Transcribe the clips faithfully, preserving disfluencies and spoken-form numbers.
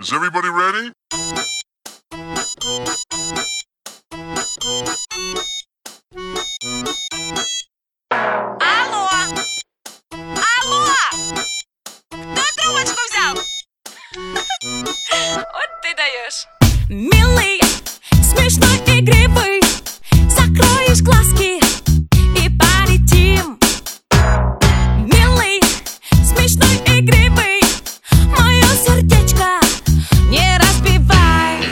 Is everybody ready? Алло! Алло! Кто трубочку взял? Вот ты даешь. Милый, смешной, игривый, закроешь глазки и полетим. Милый, смешной, игривый, мое сердечко не разбивай.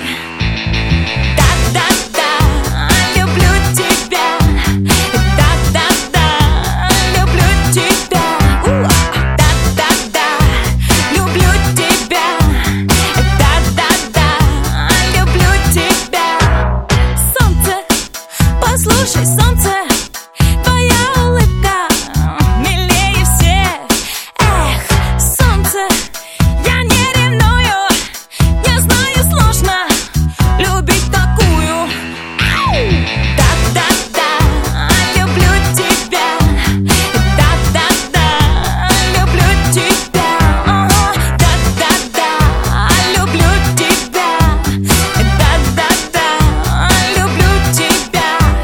Да-да-да, люблю тебя. Да-да-да, люблю тебя. Да-да-да, люблю тебя. Да-да-да, люблю тебя. Солнце, послушай, солнце, твоя улыбка милее всех. Эх, солнце, я не ревную, я знаю, сложно любить такую. Да-да-да, люблю тебя. Да-да-да, люблю тебя. Да-да-да, люблю тебя. Да-да-да, люблю тебя.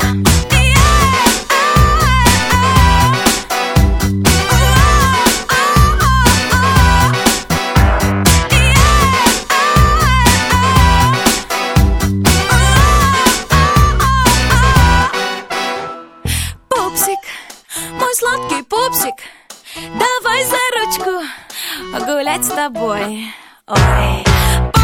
Пупсик, мой сладкий пупсик, давай за ручку гулять с тобой. Ой,